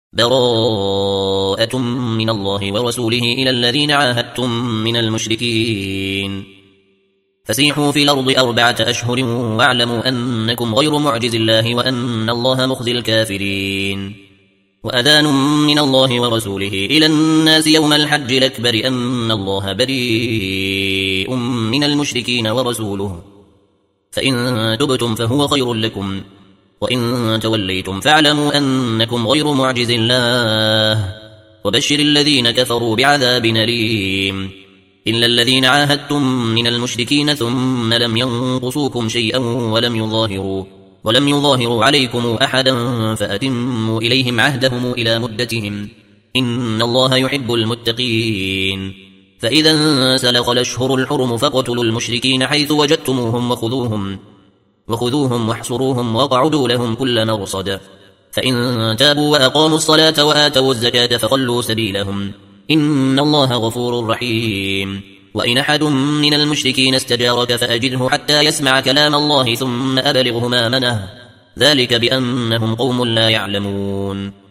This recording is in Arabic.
براءة من الله ورسوله إلى الذين عاهدتم من المشركين فسيحوا في الأرض 4 أشهر واعلموا أنكم غير معجز الله وأن الله مخزي الكافرين. وأذان من الله ورسوله إلى الناس يوم الحج الأكبر أن الله بريء من المشركين ورسوله فإن تبتم فهو خير لكم وإن توليتم فاعلموا أنكم غير معجز الله وبشر الذين كفروا بعذاب أليم. إلا الذين عاهدتم من المشركين ثم لم ينقصوكم شيئا ولم يظاهروا عليكم أحدا فأتموا إليهم عهدهم إلى مدتهم إن الله يحب المتقين. فإذا انسلخ الأشهر الحرم فاقتلوا المشركين حيث وجدتموهم وخذوهم واحصروهم واقعدوا لهم كل مرصد فإن تابوا وأقاموا الصلاة وآتوا الزكاة فخلوا سبيلهم إن الله غفور رحيم. وإن أحد من المشركين استجارك فأجره حتى يسمع كلام الله ثم أبلغه مأمنه ذلك بأنهم قوم لا يعلمون.